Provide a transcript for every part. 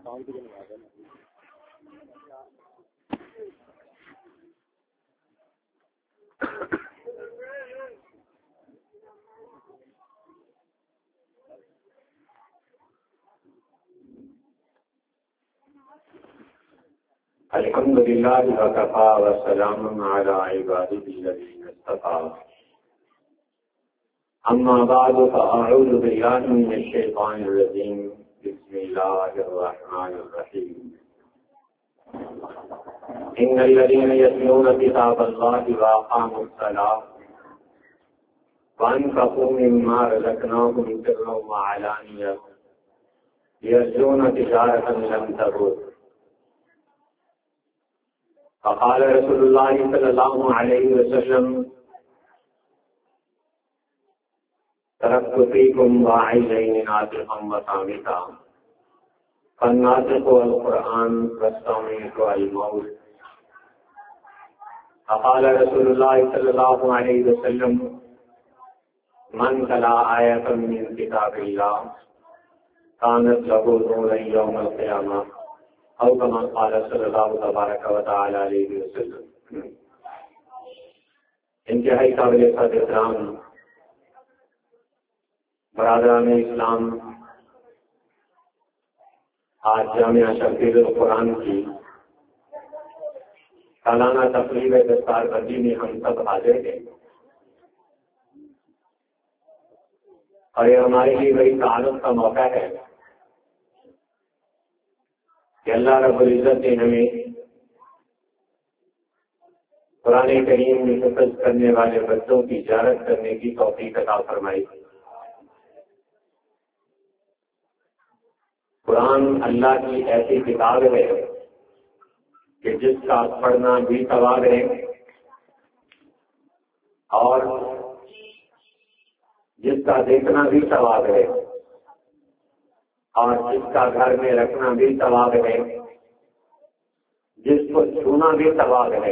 الحمد لله وكفى وسلام على عباده الذين اصطفى أما بعد فأعوذ بالله من الشيطان الرجيم بسم الله الرحمن الرحيم إن الذين يتلون كتاب الله وأقاموا الصلاة وأنفقوا مما رزقناهم سرا وعلانية يرجون تجارة لن تبور فقال رسول الله صلى الله عليه وسلم تركت فيكم واعظين ناطقا وصامتا فالناطق القرآن والصامت الموت فقال رسول الله صلى الله عليه وسلم من تلا آية من كتاب الله كانت له نورا يوم القيامة او كما قال صلی اللہ تبارک و تعالی علیہ وسلم. انتہائی قابل احترام برادران اسلام، آج جامعہ شفیع القرآن کی سالانہ تقریب دستار بندی میں ہم سب حاضر ہیں اور یہ ہمارے لیے بڑی تعارف کا موقع ہے کہ اللہ رب العزت نے ہمیں قرآن کریم میں حفظ کرنے والے بچوں کی زیارت کرنے کی توفیق عطا فرمائی. قرآن اللہ کی ایسی کتاب ہے کہ جس کا پڑھنا بھی ثواب ہے اور جس کا دیکھنا بھی ثواب ہے اور جس کا گھر میں رکھنا بھی ثواب ہے، جس کو چھونا بھی ثواب ہے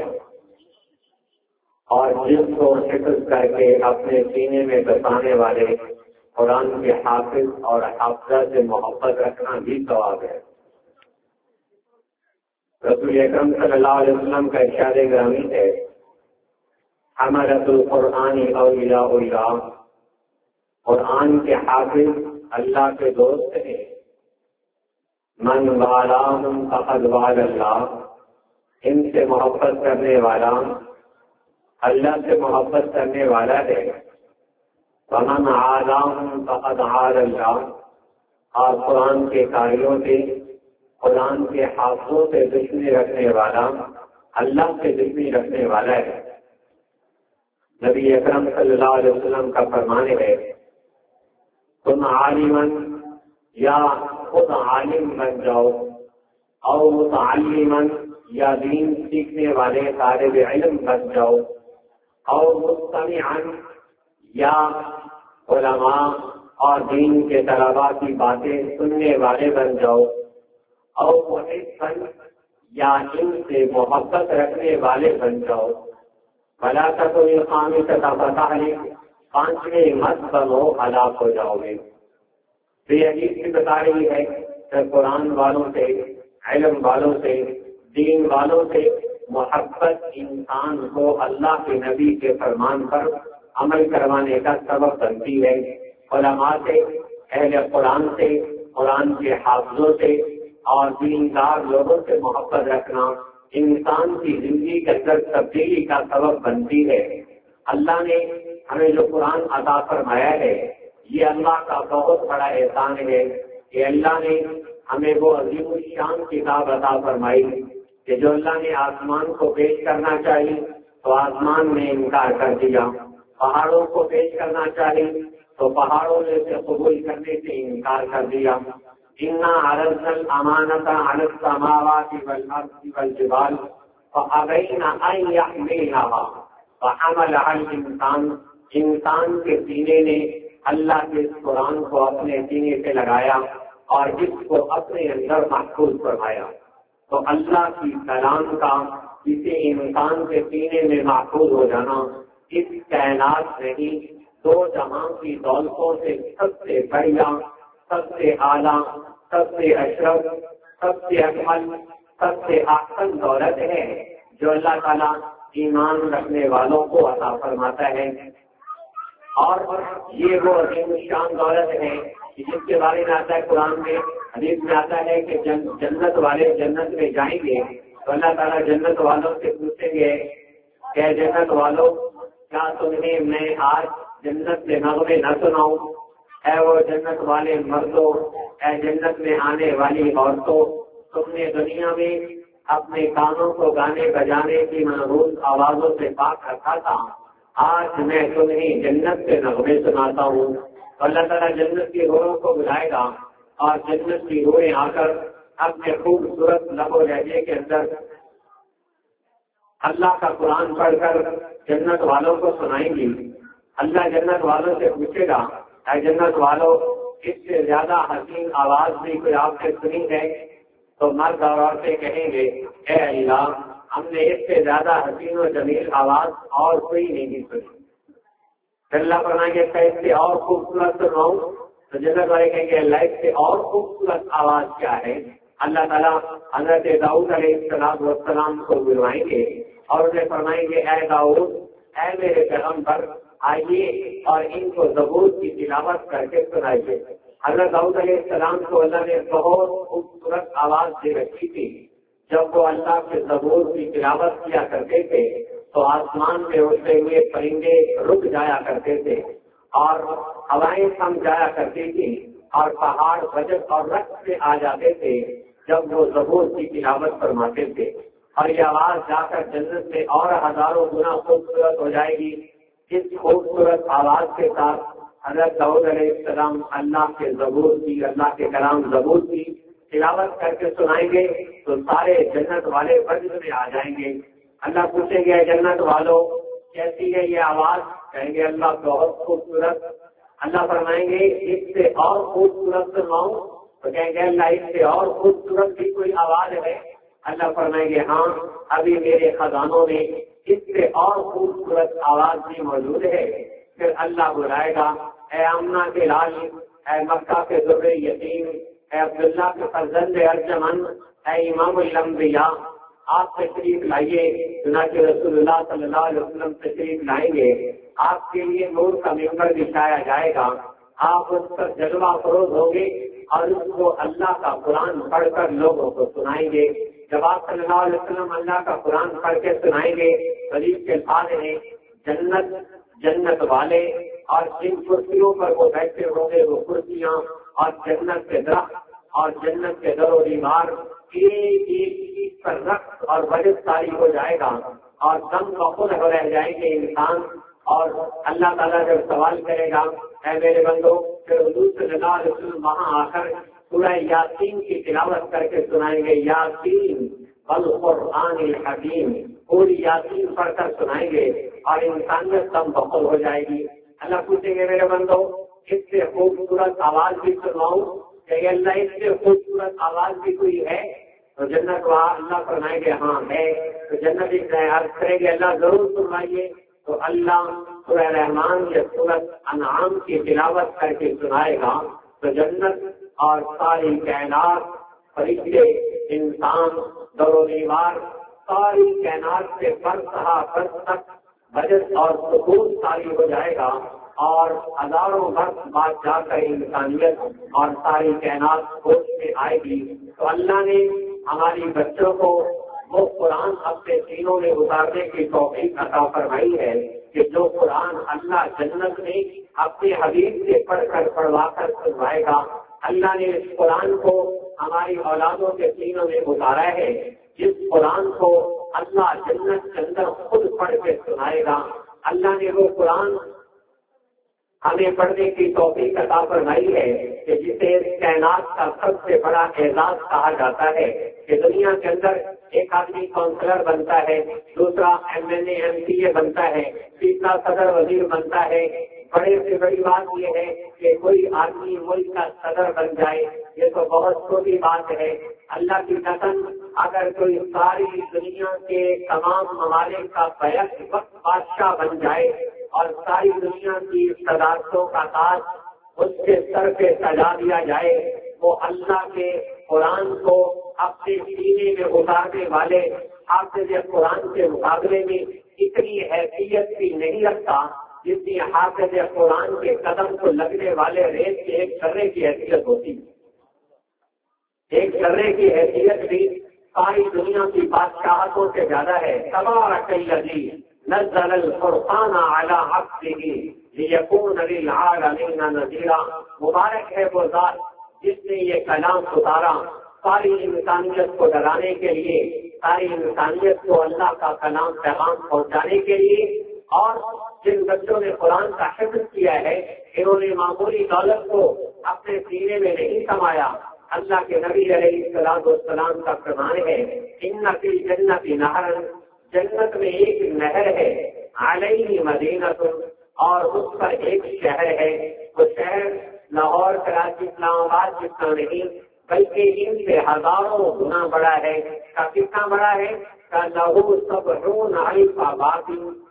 اور جس کو حفظ کر کے اپنے سینے میں بسانے والے قرآن کے حافظ اور حافظہ سے محبت رکھنا بھی ثواب ہے. رسول اکرم صلی اللہ علیہ وسلم کا ارشاد گرامی ہے حملۃ القرآن اولیاء اللہ، قرآن کے حافظ اللہ کے دوست ہیں. من والاہم فقد وال اللہ، ان سے محبت کرنے والا اللہ سے محبت کرنے والا ہے. ومن عالاہم فقد عال اللہ، اور قرآن کے قاریوں سے قرآن کے حافظوں سے دشمنی رکھنے والا اللہ سے دشمنی رکھنے والا ہے. نبی اکرم صلی اللہ علیہ وسلم کا فرمان ہے تم عالمن یا خود عالم بن جاؤ اور متعلمن یا دین سیکھنے والے طالب علم بن جاؤ اور مستمعن یا علماء اور دین کے طلباء کی باتیں سننے والے بن جاؤ اور محبن یا ان سے محبت رکھنے والے بن جاؤ. بھلا تک یہ خامی سطح بتا ہے پانچویں مت بنو ہلاک ہو جاؤ گے. تو یہ حدیث بھی بتا رہی ہے کہ قرآن والوں سے علم والوں سے دین والوں سے محبت انسان کو اللہ کے نبی کے فرمان پر عمل کروانے کا سبب بنتی ہے. علماء سے اہل قرآن سے قرآن کے حافظوں سے اور دیندار لوگوں سے محبت رکھنا انسان کی زندگی کے اندر تبدیلی کا سبب بنتی ہے. اللہ نے ہمیں جو قرآن عطا فرمایا ہے یہ اللہ کا بہت بڑا احسان ہے کہ اللہ نے ہمیں وہ عظیم الشان کتاب عطا فرمائی کہ جو اللہ نے آسمان کو پیش کرنا چاہیے تو آسمان نے انکار کر دیا، پہاڑوں کو پیش کرنا چاہیے تو پہاڑوں نے سے قبول کرنے سے انکار کر دیا. انا عرضنا الامانۃ علی السماوات والارض والجبال فابین ان یحملنها فحملها الانسان، انسان کے سینے نے اللہ کے اس قرآن کو اپنے سینے سے لگایا اور اس کو اپنے اندر محفوظ فرمایا. تو اللہ کی کلام کا کسی انسان کے سینے میں محفوظ ہو جانا اس کائنات میں ہی دو جہاں کی دولتوں سے سب سے بڑھیا، سب سے اعلیٰ، سب سے اشرف، سب سے اکمل، سب سے احسن دولت ہے جو اللہ تعالیٰ ایمان رکھنے والوں کو عطا فرماتا ہے۔ اور یہ وہ عظیم شان دولت ہے جس کے بارے میں آتا ہے قرآن میں، حدیث میں آتا ہے کہ جنت والے جنت میں جائیں گے تو اللہ تعالیٰ جنت والوں سے پوچھیں گے کہ جنت والوں کیا تمہیں میں آج جنت میں نغمے نہ سناؤں؟ اے وہ جنت والے مردوں، اے جنت میں آنے والی عورتوں، تم نے دنیا میں اپنے کانوں کو گانے بجانے کی منحوس آوازوں سے پاک رکھا تھا، آج میں تمہیں جنت کے نغمے سناتا ہوں۔ تو اللہ تعالیٰ جنت کی حوروں کو بلائے گا اور جنت کی حوریں آ کر اپنے خوبصورت لب و لہجے کے اندر اللہ کا قرآن پڑھ کر جنت والوں کو سنائیں گی۔ اللہ جنت والوں سے پوچھے گا، اے جنت والوں، اس سے زیادہ حسین آواز بھی کوئی آپ نے سنی ہے؟ تو مرد اور عورتیں کہیں گے، اے اللہ، ہم نے اس سے زیادہ حسین و جمیل آواز اور کوئی نہیں سنی۔ پھر اللہ فرمائیں گے کہ اس سے اور خوبصورت سناؤں؟ تو جنت والے کہیں گے اللہ اس سے اور خوبصورت آواز کیا ہے؟ اللہ تعالیٰ حضرت داؤد علیہ السلام کو بلوائیں گے اور انہیں فرمائیں گے، اے داؤد، اے میرے پیغمبر، آئیے اور ان کو زبور کی تلاوت کر کے سنائیے۔ حضرت داؤد علیہ السلام کو اللہ نے بہت خوبصورت آواز دے رکھی تھی۔ جب وہ اللہ کے زبور کی تلاوت کیا کرتے تھے تو آسمان میں اڑتے ہوئے پرندے رک جایا کرتے تھے اور ہوائیں تھم جایا کرتی تھی اور پہاڑ وجد اور رقص سے آ جاتے تھے جب وہ زبور کی تلاوت فرماتے تھے، اور یہ آواز جا کر جنت میں اور ہزاروں گنا خوبصورت ہو جائے گی۔ اس خوبصورت آواز کے ساتھ حضرت داؤد علیہ السلام اللہ کے زبور کی، اللہ کے کلام زبور کی تلاوت کر کے سنائیں گے تو سارے جنت والے وجد میں آ جائیں گے۔ اللہ پوچھیں گے جنت والوں کیسی ہے یہ آواز؟ کہیں گے اللہ بہت خوبصورت۔ اللہ فرمائیں گے اس سے اور خوبصورت سناؤں؟ تو کہیں گے اللہ اس سے اور خوبصورت بھی کوئی آواز ہے؟ اللہ فرمائیں گے ہاں، ابھی میرے خزانوں میں اس سے اور خوبصورت آواز بھی موجود ہے۔ پھر اللہ بلائے گا، اے آمنہ کے لال، اے مکہ کے ذرے یتیم، اے عبداللہ کے فرزند ارجمند، اے امام الانبیاء، آپ تشریف لائیے۔ چنانچہ رسول اللہ صلی اللہ علیہ وسلم تشریف لائیں گے، آپ کے لیے نور کا ممبر بچھایا جائے گا، آپ اس پر جلوہ فروز ہوں گے اور اس کو اللہ کا قرآن پڑھ کر لوگوں کو سنائیں گے۔ جب آپ صلی اللہ علیہ وسلم اللہ کا قرآن پڑھ کے سنائیں گے، حدیث کے الفاظ ہیں جنت والے اور جن کرسیوں پر وہ بیٹھے ہوں گے وہ کرسیاں اور جنت کے درخت اور جنت کے در و دیوار ایک ایک چیز پر رقص اور وجد طاری ہو جائے گا اور دم کا خود رہ جائیں گے انسان۔ اور اللہ تعالیٰ جب سوال کرے گا، اے میرے بندو، پھر حضور صلی اللہ علیہ وسلم وہاں آ کر سورہ یاسین کی تلاوت کر کے سنائیں گے، یاسین والقرآن الحکیم، پوری یاسین پڑھ کر سنائیں گے اور انسانیت دم بخود ہو جائے گی۔ اللہ پوچھیں گے میرے بندو اس سے خوبصورت آواز بھی سنواؤں؟ کہ اللہ اس سے خوبصورت آواز بھی کوئی ہے؟ تو جنت اللہ فرمائیں گے ہاں ہے۔ تو جنت عرض کریں گے اللہ ضرور سنائیے۔ تو اللہ سورہ رحمان یا سورۃ انعام کی تلاوت کر کے سنائے گا تو جنت اور ساری کائنات، فرشتے، انسان، در و دیوار، ساری کائنات سے برسہ برس تک وجد اور سکون ساری ہو جائے گا اور ہزاروں برس بعد جا کر انسانیت اور ساری کائنات ہوش میں آئے گی۔ تو اللہ نے ہماری بچوں کو وہ قرآن اپنے سینوں میں اتارنے کی توفیق عطا فرمائی ہے کہ جو قرآن اللہ جنت میں اپنے حبیب سے پڑھ کر پڑھوا کر سنوائے گا، اللہ نے اس قرآن کو ہماری اولادوں کے سینوں میں اتارا ہے۔ جس قرآن کو اللہ جنت کے اندر خود پڑھ کے سنائے گا، اللہ نے وہ قرآن ہمیں پڑھنے کی توفیق عطا فرمائی ہے کہ جسے کائنات کا سب سے بڑا اعزاز کہا جاتا ہے کہ دنیا کے اندر ایک آدمی کاؤنسلر بنتا ہے، دوسرا MLA MCA بنتا ہے، تیسرا صدر وزیر بنتا ہے۔ بڑے سے بڑی بات یہ ہے کہ کوئی آدمی ملک کا صدر بن جائے، یہ تو بہت چھوٹی بات ہے۔ اللہ کی قسم اگر کوئی ساری دنیا کے تمام ممالک کا بیک وقت بادشاہ بن جائے اور ساری دنیا کی صدارتوں کا تاج اس کے سر پہ سجا دیا جائے، وہ اللہ کے قرآن کو اپنے سینے میں اتارنے والے حافظ قرآن کے مقابلے میں اتنی حیثیت بھی نہیں رکھتا جتنی حافظ قرآن کے قدم کو لگنے والے ریت کے ایک ذرے کی حیثیت ہوتی ہے۔ ایک ذرے کی حیثیت بھی ساری دنیا کی بادشاہتوں سے زیادہ ہے۔ تبارک الذی نزل الفرقان علی عبدہ لیکون للعالمین نذیرا۔ مبارک ہے وہ ذات جس نے یہ کلام اتارا ساری انسانیت کو ڈرانے کے لیے، ساری انسانیت کو اللہ کا کلام پیغام پہنچانے کے لیے۔ اور جن بچوں نے قرآن کا حفظ کیا ہے انہوں نے معمولی دولت کو اپنے سینے میں نہیں سمایا۔ اللہ کے نبی علیہ السلام کا فرمان ہے ان فی الجنۃ نہر، جنت میں ایک نہر ہے، علیہ مدینۃ، اور اس پر ایک شہر ہے۔ وہ شہر لاہور کراچی اسلام آباد جتنا نہیں بلکہ ان سے ہزاروں گنا بڑا ہے۔ کا کتنا بڑا ہے؟ کا لہو 70 الف باب،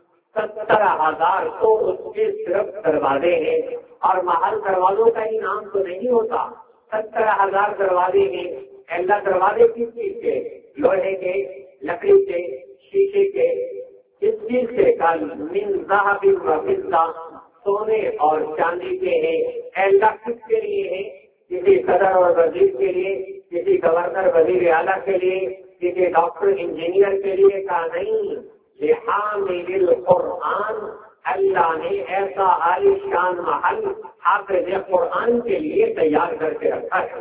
70,000 تو اس کے صرف دروازے ہیں۔ اور محل دروازوں کا ہی نام تو نہیں ہوتا، 70,000 دروازے ہیں۔ اللہ دروازے کس چیز کے؟ لوہے کے، لکڑی کے، شیشے کے، کس چیز سے؟ من ذهب و فضہ، سونے اور چاندی کے ہیں۔ اللہ کس کے لیے ہے؟ کسی صدر اور وزیر کے لیے، کسی گورنر وزیر اعلیٰ کے لیے، کسی ڈاکٹر انجینئر کے لیے کا نہیں، لحامل القرآن، اللہ نے ایسا عالی شان محل حافظ قرآن کے لیے تیار کر کے رکھا ہے۔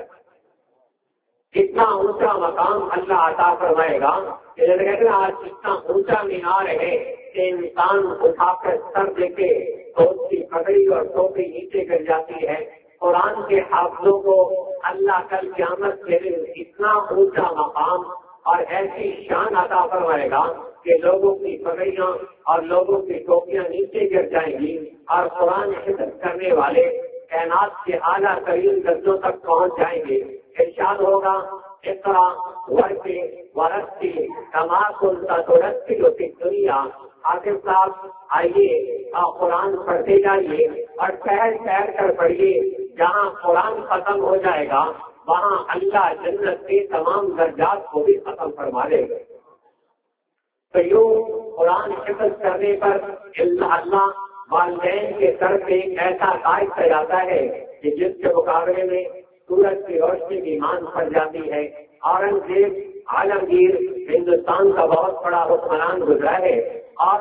اتنا اونچا مقام اللہ عطا فرمائے گا کہ جیسے آج اتنا اونچا مینار ہے کہ انسان اٹھا کر سر دے کے تو اس کی پگڑی اور ٹوپی نیچے گر جاتی ہے۔ قرآن کے حافظوں کو اللہ کل قیامت کے دن اتنا اونچا مقام اور ایسی شان عطا فرمائے گا کہ لوگوں کی پگڑیاں اور لوگوں کی ٹوپیاں نیچے گر جائیں گی، اور قرآن حفظ کرنے والے کائنات کے اعلیٰ ترین درجوں تک پہنچ جائیں گے۔ ارشاد ہوگا اقرا ورقے ورقی کما کنت ترتل فی الدنیا۔ حافظ صاحب آئیے اور قرآن پڑھتے جائیے اور ٹہل کر پڑھیے، جہاں قرآن ختم ہو جائے گا وہاں اللہ جنت کے تمام درجات کو بھی ختم فرما دے گا۔ تو یوں قرآن حفظ کرنے پر اللہ والدین کے سر پہ ایک ایسا تاج سجاتا ہے کہ جس کے مقابلے میں سورج کی روشنی بھی مان پڑ جاتی ہے۔ اورنگزیب عالمگیر ہندوستان کا بہت بڑا حکمران گزرا ہے، اور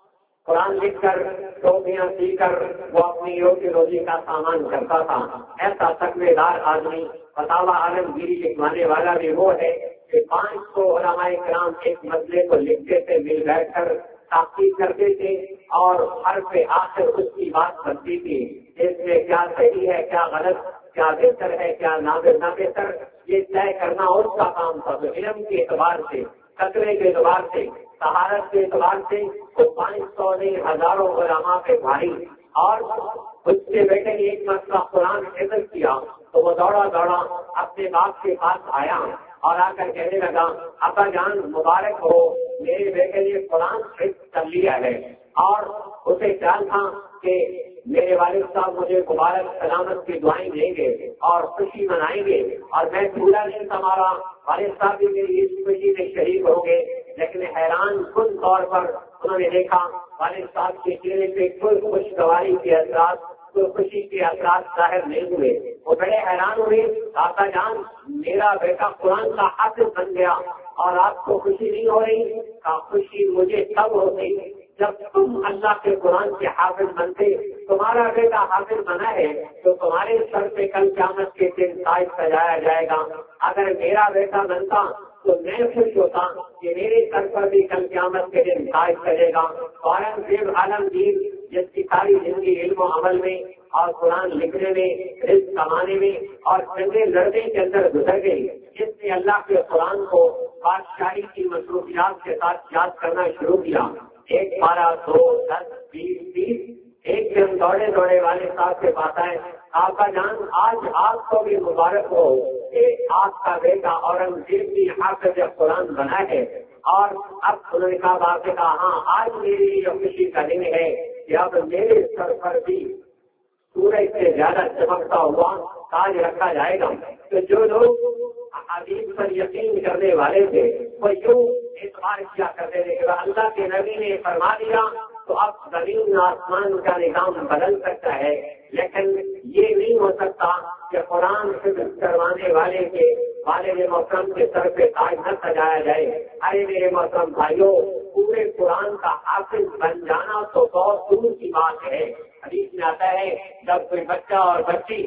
قرآن لکھ کر ٹوپیاں سی کر وہ اپنی روزی روزی کا سامان کرتا تھا۔ ایسا تقوی دار آدمی فتاوی عالمگیری لکھوانے والا بھی وہ ہے کہ 500 علماء کرام ایک مسئلے کو لکھتے تھے، مل بیٹھ کر تحقیق کرتے تھے، اور ہر پہ آخر اس کی بات بنتی تھی، اس میں کیا صحیح ہے، کیا غلط، کیا بہتر ہے، کیا نہ بہتر، یہ طے کرنا اس کا کام تھا۔ تو علم کے اعتبار سے، تقوی کے اعتبار سے، طہارت کے اعتبار سے وہ 500 نہیں ہزاروں علماء پہ بھاری۔ اور اس کے بیٹے نے ایک مسئلہ قرآن حفظ کیا تو وہ دوڑا اپنے باپ کے پاس آیا اور آ کر کہنے لگا ابا جان مبارک ہو، میرے بیٹے نے قرآن حفظ کر لیا ہے، اور اسے خیال تھا کہ میرے والد صاحب مجھے مبارک سلامت کی دعائیں دیں گے اور خوشی منائیں گے، اور میں پورا نہیں سنبھالا، والد صاحب بھی میری اس خوشی میں شریک ہوں گے۔ لیکن حیران کن طور پر انہوں نے دیکھا والد صاحب کے چہرے پہ کوئی خوشگواری کے اثرات، کوئی خوشی کے اثرات ظاہر نہیں ہوئے۔ وہ بڑے حیران ہوئے، دادا جان میرا بیٹا قرآن کا حافظ بن گیا اور آپ کو خوشی نہیں ہو رہی؟ خوشی مجھے تب ہوتی جب تم اللہ کے قرآن کے حافظ بنتے۔ تمہارا بیٹا حافظ بنا ہے تو تمہارے سر پہ کل قیامت کے دن تاج سجایا جائے گا۔ اگر میرا بیٹا بنتا تو میں خوش ہوتا کہ میرے سر پر بھی کل قیامت کے دن تاج سجے گا۔ اورنگزیب عالمگیر جس کی ساری زندگی علم و عمل میں اور قرآن لکھنے میں، رزق کمانے میں اور جنگیں لڑنے کے اندر گزر گئی، جس نے اللہ کے قرآن کو بادشاہی کی مصروفیات کے ساتھ یاد کرنا شروع کیا، 1 12 2 10 20 30 ایک دن دوڑے والے صاحب کے پاس آئے، آقا جان آج آپ کو بھی مبارک ہو کہ آپ کا بیٹا اورنگزیب بھی حافظ قرآن بنا ہے۔ اور اب انہوں نے کہا ہاں آج میری یہ خوشی کا دن ہے کہ اب میرے سر پر بھی سورج سے زیادہ چمکتا ہوا تاج رکھا جائے گا۔ تو جو لوگ احادیث پر یقین کرنے والے تھے وہ یوں اعتبار کیا کرتے تھے کہ اللہ کے نبی نے فرما دیا تو اب زمین آسمان کا نظام بدل سکتا ہے، لیکن یہ نہیں ہو سکتا کہ قرآن حفظ کروانے والے کے والد محترم کے سر پہ تاج نہ سجایا جائے۔ ارے میرے محترم بھائیوں، پورے قرآن کا حافظ بن جانا تو بہت دور کی بات ہے۔ حدیث میں آتا ہے جب کوئی بچہ اور بچی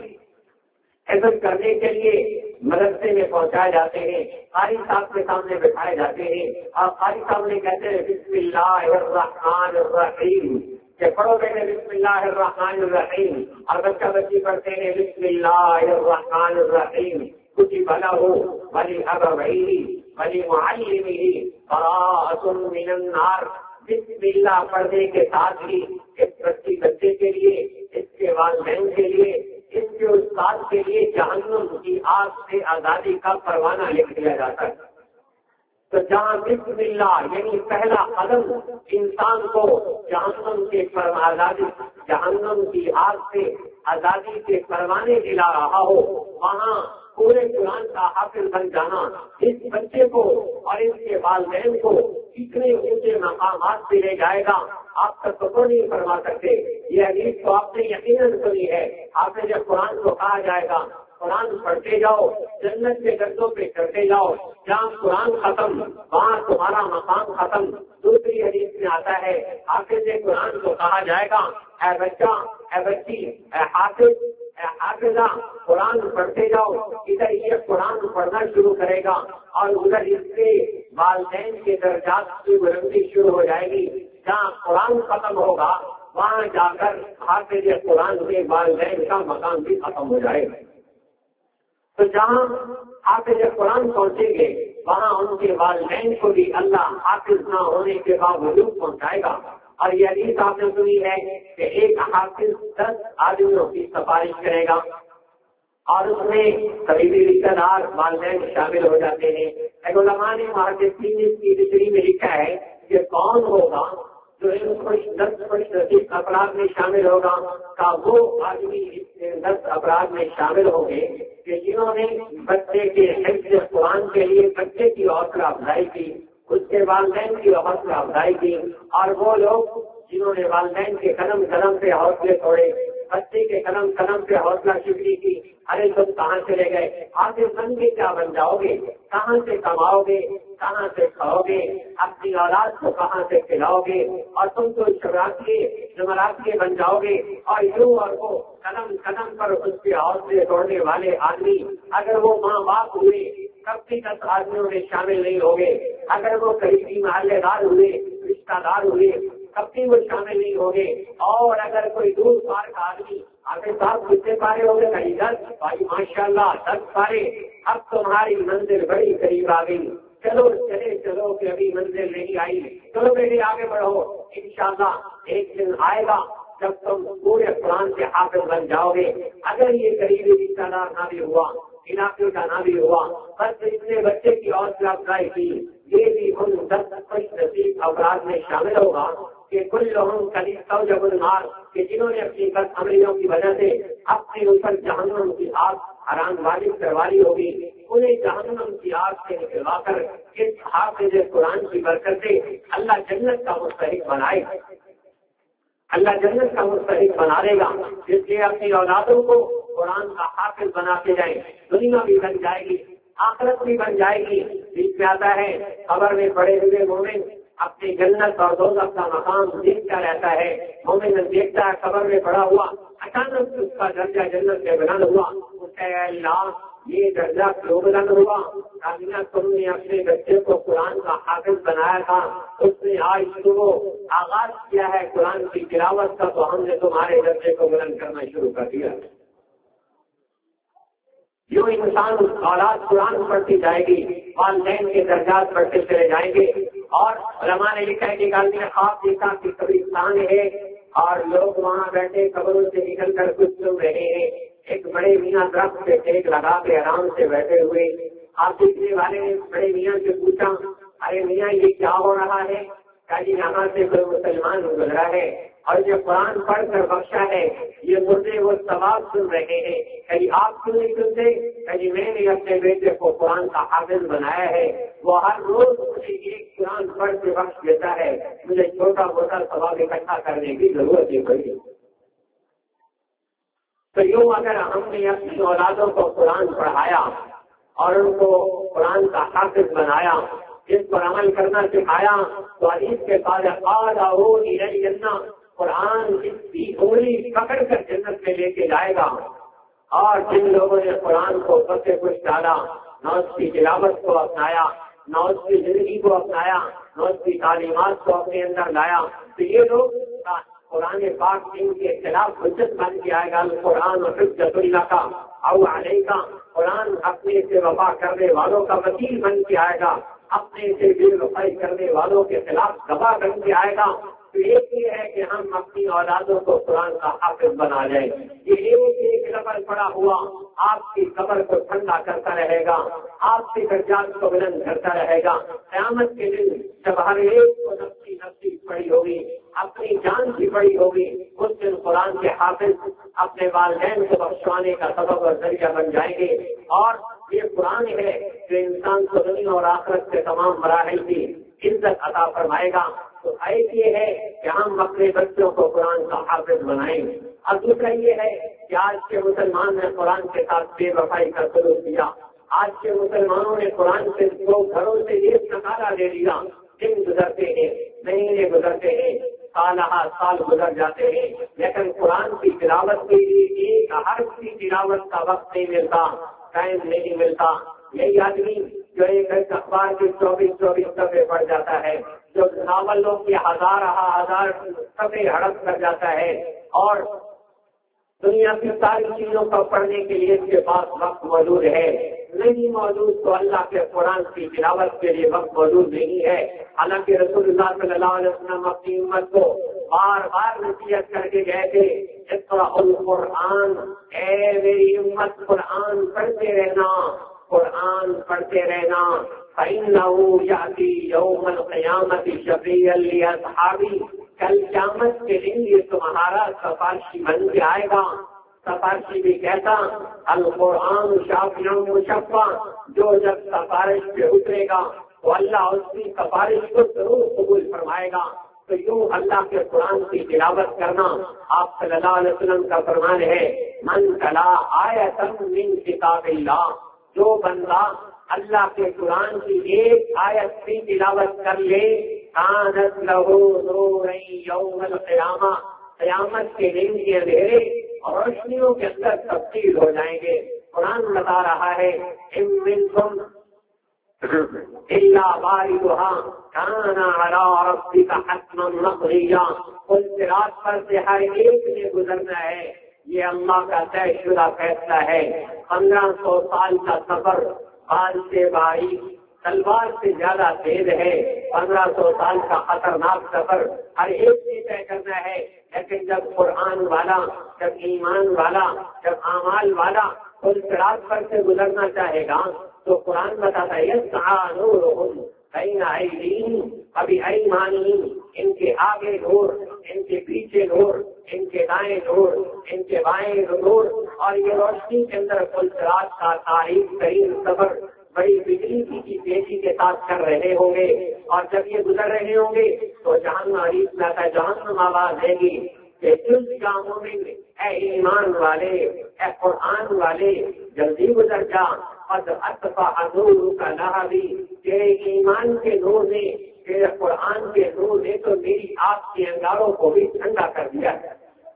حفظ کرنے کے لیے مدرسے میں پہنچائے جاتے ہیں، قاری صاحب کے سامنے بٹھائے جاتے ہیں اور قاری صاحب نے کہتے ہیں بسم اللہ الرحمن الرحیم، کہ پڑھو بیٹے بسم اللہ الرحمن الرحیم، اور بچہ بچی پڑھتے ہیں بسم اللہ الرحمن الرحیم، کتب لہ ولابویہ ولمعلمہ براءۃ من النار۔ بسم اللہ پڑھنے کے ساتھ ہی اس بچے کے لیے، اس کے والدین کے لیے، اس کے استاد کے لیے جہنم کی آگ سے آزادی کا پروانہ لکھ دیا جاتا ہے۔ تو جہاں بسم اللہ یعنی پہلا قدم انسان کو جہنم کے آزادی، جہنم کی آگ سے آزادی کے پروانے دلا رہا ہو، وہاں پورے قرآن کا حافظ بن جانا اس بچے کو اور اس کے والدین کو اتنے اونچے مقامات سے لے جائے گا آپ تصور نہیں فرما سکتے۔ یہ حدیث تو آپ نے یقیناً سنی ہے۔ آپ نے جب قرآن کو کہا جائے گا قرآن پڑھتے جاؤ، جنت کے گردوں پہ چڑھتے جاؤ، جہاں قرآن ختم وہاں تمہارا مقام ختم۔ دوسری حدیث میں آتا ہے حافظ قرآن کو کہا جائے گا اے بچہ، اے بچی، اے حافظ، اے حافظہ، قرآن پڑھتے جاؤ۔ ادھر یہ قرآن پڑھنا شروع کرے گا اور ادھر اس کے والدین کے درجات کی بلندی شروع ہو جائے گی۔ جہاں قرآن ختم ہوگا وہاں جا کر حافظ قرآن کے والدین کا مقام بھی ختم ہو جائے گا۔ تو جہاں حافظ قرآن پہنچیں گے وہاں ان کے والدین کو بھی اللہ حافظ نہ ہونے کے باوجود پہنچائے گا۔ اور یہ حدیث آپ نے سنی ہے کہ ایک حافظ 10 آدمیوں کی سفارش کرے گا اور اس میں قریبی رشتہ دار والدین شامل ہو جاتے ہیں۔ علماء نے محدثین کی ڈگری میں لکھا ہے کہ کون ہوگا جو ان 10 افراد میں شامل ہوگا، کا وہ آدمی 10 افراد میں شامل ہوں گے کہ جنہوں نے بچے کے حفظ قرآن کے لیے بچے کی حوصلہ افزائی کی، اس کے والدین کی حوصلہ افزائی کی، اور وہ لوگ جنہوں نے والدین کے قدم قدم پہ حوصلے توڑے، بچے کے قدم قدم پہ حوصلہ شکری کی۔ ارے تم کہاں چلے گئے؟ آگے بن کے کیا بن جاؤ گے؟ کہاں سے کماؤ گے؟ کہاں سے کھاؤ گے؟ اپنی اولاد کو کہاں سے کھلاؤ گے؟ اور تم تو جمعرات بن جاؤ گے۔ اور یوں اور وہ قدم قدم پر اس کے حوصلے توڑنے والے آدمی اگر وہ ماں باپ ہوئے کب بھی 10 آدمیوں میں شامل نہیں ہوگے، اگر وہ قریبی محلے دار ہوئے، رشتہ دار ہوئے، کب بھی وہ شامل نہیں ہوگے۔ اور اگر کوئی دور پار کا آدمی آپ صاحب کتنے پارے ہو گئے؟ کہیں 10 بھائی ماشاء اللہ 10 پارے، اب تمہاری منزل بڑی قریب آ گئی، چلو چلو کہ ابھی منزل نہیں آئی، چلو بیٹے آگے بڑھو، انشاءاللہ ایک دن آئے گا جب تم پورے قرآن کے حافظ بن جاؤ گے۔ اگر یہ قریبی رشتہ دار نہ بھی ہوا، علاقے کا نہ بھی ہوا، بس اتنے بچے کی حوصلہ افزائی کی، یہ بھی ان 10 خوش نصیب افراد میں شامل ہوگا کہ کل لوگوں کا جب النار کہ جنہوں نے اپنی بد عملیوں کی وجہ سے اپنے اوپر جہنم کی آگ حرام واجب کروائی ہوگی، انہیں جہنم کی آگ سے نکلوا کر اس حافظ قرآن کی برکت سے اللہ جنت کا مستحق بنائے گا، اللہ جنت کا مستحق بنا دے گا۔ اس لیے اپنی اولادوں کو قرآن کا حافظ بناتے جائیں، دنیا بھی بن جائے گی، آخرت بھی بن جائے گی۔ بیچ میں آتا ہے قبر میں پڑے ہوئے مومن اپنی جنت اور دوزخ کا مقام دیکھتا رہتا ہے۔ مومن دیکھتا ہے قبر میں پڑا ہوا، اچانک اس کا درجہ جنت میں بلند ہوا، اے اللہ یہ درجہ کیوں بلند ہوا؟ کابینہ تم نے اپنے بچے کو قرآن کا حافظ بنایا تھا، اس نے آج صبح آغاز کیا ہے قرآن کی تلاوت کا، تو ہم نے تمہارے درجے کو بلند کرنا شروع کر دیا۔ جو انسان اولاد قرآن پڑھتی جائے گی، والدین کے درجات بڑھتے چلے جائیں گے۔ اور علماء نے لکھا ہے کہ آدمی نے خواب دیکھا کہ قبرستان ہے اور لوگ وہاں بیٹھے قبروں سے نکل کر کچھ سن رہے ہیں، ایک بڑے میاں درخت پہ ٹیک لگا کے آرام سے بیٹھے ہوئے۔ آپ دیکھنے والے نے بڑے میاں سے پوچھا ارے میاں یہ کیا ہو رہا ہے؟ کہا جی یہاں سے کوئی مسلمان گزرا ہے، اور یہ قرآن پڑھ کر بخشا ہے، یہ مردے وہ ثواب سن رہے ہیں، کہیں آپ کیوں نہیں سنتے؟ کہیں میں نے اپنے بیٹے کو قرآن کا حافظ بنایا ہے، وہ ہر روز مجھے ایک قرآن پڑھ کے بخش دیتا ہے، مجھے چھوٹا موٹا ثواب اکٹھا کرنے کی ضرورت نہیں پڑی۔ تو یوں اگر ہم نے اپنی اولادوں کو قرآن پڑھایا اور ان کو قرآن کا حافظ بنایا، اس پر عمل کرنا سکھایا، تو حدیث کے بعد قرآن اس کی انگلی پکڑ کر جنت میں لے کے جائے گا۔ اور جن لوگوں نے قرآن کو سب سے کچھ ڈالا، نہ اس کی تلاوت کو اپنایا، نہ اس کی زندگی کو اپنایا، نہ اس کی تعلیمات کو اپنے اندر لایا، تو یہ لوگ قرآن پاک ان کے خلاف حجت بن کے آئے گا۔ قرآن اور حجت اللہ کا او علیہ کا، قرآن اپنے سے وفا کرنے والوں کا وکیل بن کے آئے گا، اپنے سے بے وفائی کرنے والوں کے خلاف گواہ بن کے آئے گا۔ تو ایک یہ ہے کہ ہم اپنی اولادوں کو قرآن کا حافظ بنا لیں، یہ ایک لفظ پڑا ہوا آپ کی قبر کو ٹھنڈا کرتا رہے گا، آپ کے درجات کو بلند کرتا رہے گا۔ قیامت کے دن جب ہر ایک کو نفسی نفسی پڑی ہوگی، اپنی جان کی پڑی ہوگی، اس دن قرآن کے حافظ اپنے والدین کو بخشوانے کا سبب اور ذریعہ بن جائیں گے۔ اور یہ قرآن ہے جو انسان کو دنیا اور آخرت کے تمام مراحل کی عزت عطا فرمائے گا۔ تو ایک یہ ہے کہ ہم اپنے بچوں کو قرآن کا حافظ بنائیں۔ اور دوسرا یہ ہے کہ آج کے مسلمان نے قرآن کے ساتھ بے وفائی کا سلوک کیا، آج کے مسلمانوں نے قرآن سے دو گھروں سے ایک نکالا لے لیا، دن گزرتے ہیں، مہینے گزرتے ہیں، سال گزر جاتے ہیں، لیکن قرآن کی تلاوت کے لیے ایک حرف کی تلاوت کا وقت نہیں ملتا، ٹائم نہیں ملتا۔ یہی آدمی جو ایک اخبار کی 24 صفحے پڑھ جاتا ہے، جو ناولوں کی ہزار صفحے ہڑپ کر جاتا ہے، اور دنیا کی ساری چیزوں کو پڑھنے کے لیے اس کے پاس وقت موجود ہے نہیں موجود، تو اللہ کے قرآن کی تلاوت کے لیے وقت موجود نہیں ہے۔ حالانکہ رسول اللہ صلی اللہ علیہ وسلم اپنی امت کو بار بار نصیحت کر کے گئے تھے، اقرأ القرآن، اے میری امت قرآن پڑھتے رہنا، قرآن پڑھتے رہنا، فَإِنَّهُ يَأْتِي يَوْمَ الْقِيَامَةِ شَفِيعًا لِأَصْحَابِهِ، کل قیامت کے دن یہ تمہارا سفارشی بن کے آئے گا۔ سفارشی بھی کہتا القرآن شافع مشفع، جو جب سفارش پہ اترے گا تو اللہ اس کی سفارش کو ضرور قبول فرمائے گا۔ تو یوں اللہ کے قرآن کی تلاوت کرنا، آپ صلی اللہ علیہ وسلم کا فرمان ہے، من تلا آیۃ من کتاب اللہ، جو بندہ اللہ کے قرآن کی ایک آیت کی تلاوت کر لے، کانت لہو نورا یوم القیامہ، قیامت کے دن کے اندھیرے اور روشنیوں کے اندر تبدیل ہو جائیں گے۔ قرآن بتا رہا ہے ان منکم الا واردھا کان علی ربک حتما مقضیا، اس صراط پر سے ہر ایک نے گزرنا ہے، یہ اللہ کا طے شدہ فیصلہ ہے۔ 1500 سال کا سفر بال سے باریک، تلوار سے زیادہ تیز ہے۔ 1500 سال کا خطرناک سفر ہر ایک نے طے کرنا ہے، لیکن جب قرآن والا، جب ایمان والا، جب اعمال والا اس صراط پر سے گزرنا چاہے گا تو قرآن بتاتا ہے یسعیٰ نورہم بین ایدیہم وبایمانہم، ان کے آگے نور، ان کے پیچھے نور، ان کے دائیں نور، ان کے بائیں نور، اور یہ روشنی کے اندر کل صراط کا تاریخ ترین سفر بڑی بجلی کی تیزی کے ساتھ کر رہے ہوں گے، اور جب یہ گزر رہے ہوں گے تو جہنم آواز دے گی کہ جس کاموں میں اے ایمان والے، اے قرآن والے، جلدی گزر جا، اور اطفاء نور کا لہبی، تیرے ایمان کے نور نے، تیرے قرآن کے نور نے تو میری آپ کے انگاروں کو بھی ٹھنڈا کر دیا ہے۔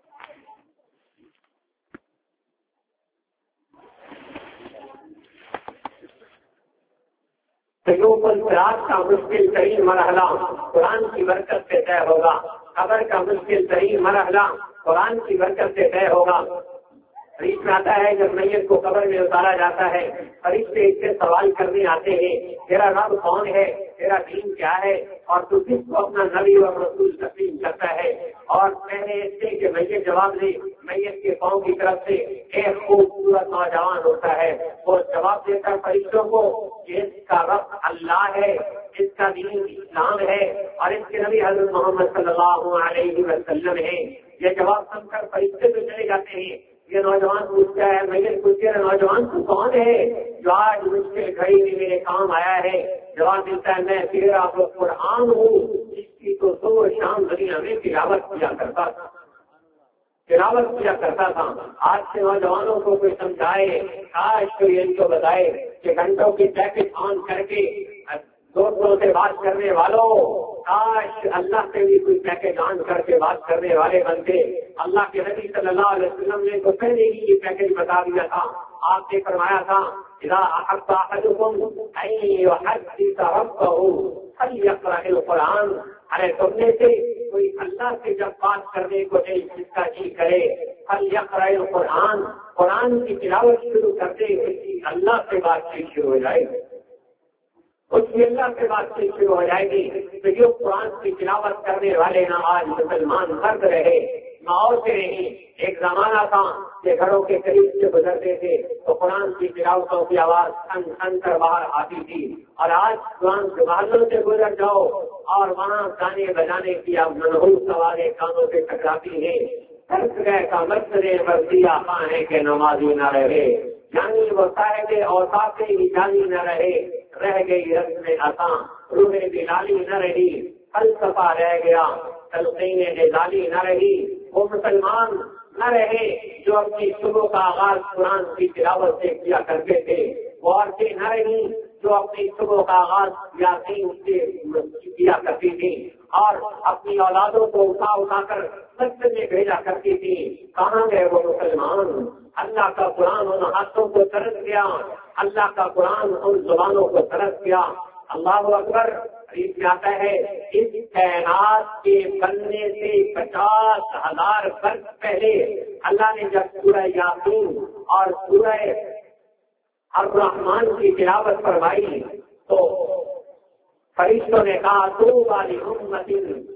رات کا مشکل ترین مرحلہ قرآن کی برکت سے طے ہوگا، قبر کا مشکل ترین مرحلہ قرآن کی برکت سے طے ہوگا۔ حدیث میں آتا ہے جب میت کو قبر میں اتارا جاتا ہے، فرشتے اس سے سوال کرنے آتے ہیں، تیرا رب کون ہے، تیرا دین کیا ہے، اور تو کس کو اپنا نبی اور رسول تسلیم کرتا ہے؟ اور پہلے اس سے کہ میت جواب دے، میت کے پاؤں کی طرف سے ایک خوبصورت نوجوان ہوتا ہے، وہ جواب دیتا فرشتوں کو کہ اس کا رب اللہ ہے، اس کا دین اسلام ہے اور اس کے نبی حضرت محمد صلی اللہ علیہ وسلم ہے۔ یہ جواب سن کر فرشتے تو چلے جاتے ہیں۔ یہ نوجوان پوچھتا ہے، میت پوچھتے ہیں نوجوان تو کون ہے جو آج مشکل گھڑی میں میرے کام آیا ہے؟ جواب ملتا ہے میں تیرا قرآن ہوں، جس کی تو صبح شام دنیا میں تلاوت کیا کرتا تھا۔ آج کے نوجوانوں کو کوئی سمجھائے، کاش کوئی ان کو بتائے کہ گھنٹوں کی پیکٹ آن کر کے دوستوں سے بات کرنے والوں، کاش اللہ سے بھی کوئی پیکٹ آن کر کے بات کرنے والے بنتے۔ اللہ کے نبی صلی اللہ علیہ وسلم نے تو پہلے ہی یہ پیکج بتا دیا تھا۔ آپ نے فرمایا تھا اذا احب احدكم ان يحدث ربه فليقرأ القرآن۔ ارے تم میں سے کوئی اللہ سے جب بات کرنے کو نہیں جس کا جی کرے، فليقرأ القرآن، قرآن کی تلاوت شروع کرتے ہوئے اللہ سے بات چیت شروع ہو جائے گی، اس کی اللہ سے بات چیت شروع ہو جائے گی۔ تو یہ قرآن کی تلاوت کرنے والے نہ آج مسلمان مرد رہے نہ عورتیں رہیں۔ ایک زمانہ تھا کہ گھروں کے قریب سے گزرتے تھے تو قرآن کی تلاوتوں کی آواز سن سن کر باہر آتی تھی، اور آج قرآن کے محلوں سے گزر جاؤ اور وہاں گانے بجانے کی منحوس آوازیں کانوں سے ٹکراتی ہیں۔ کا مسئلے بردی آساں ہے کہ نمازی نہ رہے، یعنی وہ صاحب اوصاف ہی جانی نہ رہے، رہ گئی رسم آساں، روح بلالی نہ رہی، فلسفہ رہ گیا، تلقین نزالی نہ رہی۔ وہ مسلمان نہ رہے جو اپنی صبح کا آغاز قرآن کی تلاوت سے کیا کرتے تھے، وہ عورتیں نہ رہی جو اپنی صبح کا آغاز یاسین سے کیا کرتی تھی اور اپنی اولادوں کو اٹھا کر مسجد میں بھیجا کرتی تھی۔ کہاں گئے وہ مسلمان؟ اللہ کا قرآن ان ہاتھوں کو ترس گیا، اللہ کا قرآن ان زبانوں کو ترس گیا۔ اللہ اکبر آتا ہے اس کائنات کے بننے سے 50,000 برس پہلے اللہ نے جب سورہ یاسین اور سورہ الرحمن کی تلاوت فرمائی تو فرشتوں نے کہا تو والی امت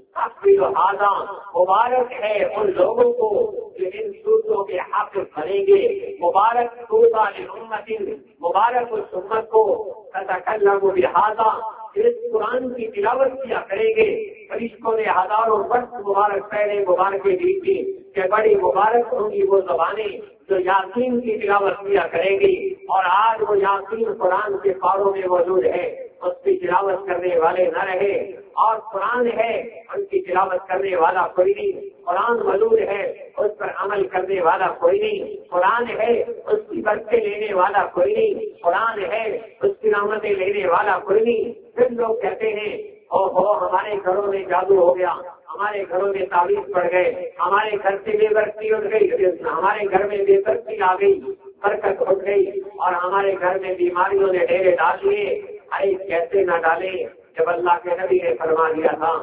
مبارک ہے ان لوگوں کو جو ان سورتوں کے حافظ بنیں گے، مبارک تو والی امت، مبارک اس امت کو تتکلم بہذا اس قرآن کی تلاوت کیا کریں گے۔ فرشتوں نے ہزاروں برس مبارک پہلے مبارکیں دی تھی کہ بڑی مبارک ہوں گی وہ زبانیں جو یاسین کی تلاوت کیا کریں گی، اور آج وہ یاسین قرآن کے پاروں میں موجود ہے، اس کی تلاوت کرنے والے نہ رہے، اور قرآن ہے ان کی تلاوت کرنے والا کوئی نہیں، قرآن ملور ہے اس پر عمل کرنے والا کوئی نہیں، قرآن ہے اس کی برکتیں لینے والا کوئی نہیں، قرآن ہے اس کی رحمتیں لینے والا کوئی نہیں۔ پھر لوگ کہتے ہیں ہمارے گھروں میں جادو ہو گیا، ہمارے گھروں میں تعویذ پڑ گئے، ہمارے گھر سے بے برکتی اٹھ گئی، ہمارے گھر میں بے برکتی آ گئی، برکت اٹھ گئی، اور ہمارے گھر میں بیماریوں نے ڈیرے ڈال دیے۔ ارے کیسے نہ ڈالے جب اللہ کے نبی نے فرما دیا تھا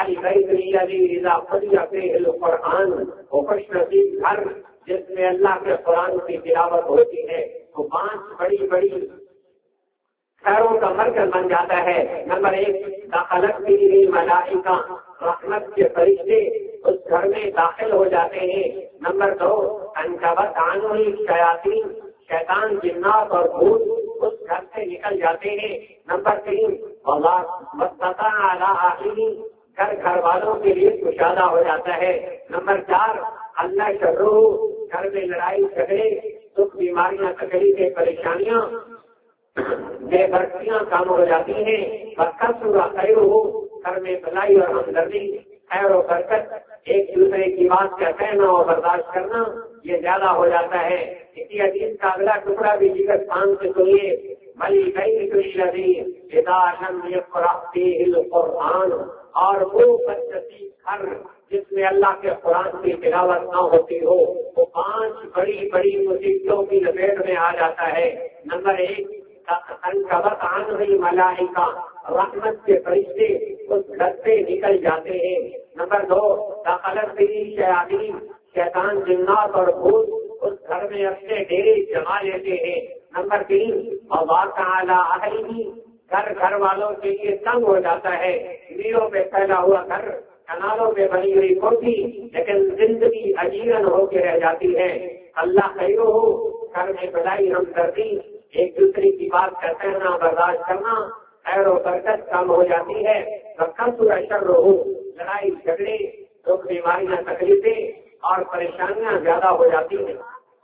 قرآن وہ خوش نصیب گھر جس میں اللہ کے قرآن کی تلاوت ہوتی ہے وہ 5 بڑی بڑی خیروں کا مرکز بن جاتا ہے۔ نمبر 1 داخلت کی ملائکہ، رحمت کے فرشتے اس گھر میں داخل ہو جاتے ہیں۔ نمبر 2 انکبت عنہ الشیاطین، شیطان جنات اور بھوت اس گھر سے نکل جاتے ہیں۔ نمبر 3 وسطا علی آخری، گھر والوں کے لیے کشادہ ہو جاتا ہے۔ نمبر 4 اللہ شرو، گھر میں لڑائی جھگڑے دکھ بیماریاں تکلیفیں پریشانیاں بے برکتیاں کام ہو جاتی ہیں۔ خیر ہو، گھر میں بھلائی اور ہمدردی، خیر و برکت، ایک دوسرے کی بات کا کہنا اور برداشت کرنا یہ زیادہ ہو جاتا ہے۔ اسی حدیث کا اگلا ٹکڑا بھی جگر خان سے سنیے، بھلی کئی کشی اذا لم یقرأ فیہ القرآن، اور وہ بدنصیب گھر جس میں اللہ کے قرآن کی تلاوت نہ ہوتی ہو وہ 5 بڑی بڑی مصیبتوں کی لپیٹ میں آ جاتا ہے۔ نمبر 1 انکبت عنہ الملائکہ، رحمت کے فرشتے اس گھر سے نکل جاتے ہیں۔ نمبر 2 دخلت فیہ الشیاطین، شیطان جنات اور بھوت اس گھر میں اپنے ڈیرے جما لیتے ہیں۔ نمبر 3 وضاق علی اہلہ، گھر والوں کے لیے تنگ ہو جاتا ہے۔ نیروں پہ پھیلا ہوا گھر، کنالوں میں بنی ہوئی کوٹھی، لیکن زندگی اجیرن ہو کے رہ جاتی ہے۔ اللہ خیر ہو، گھر میں بڑائی ہمدردی، ایک دوسرے کی بات کا کہنا برداشت کرنا، خیر و برکت کم ہو جاتی ہے، کثر الشر لڑائی جھگڑے، دکھ بیماریاں تکلیفیں اور پریشانیاں زیادہ ہو جاتی ہیں۔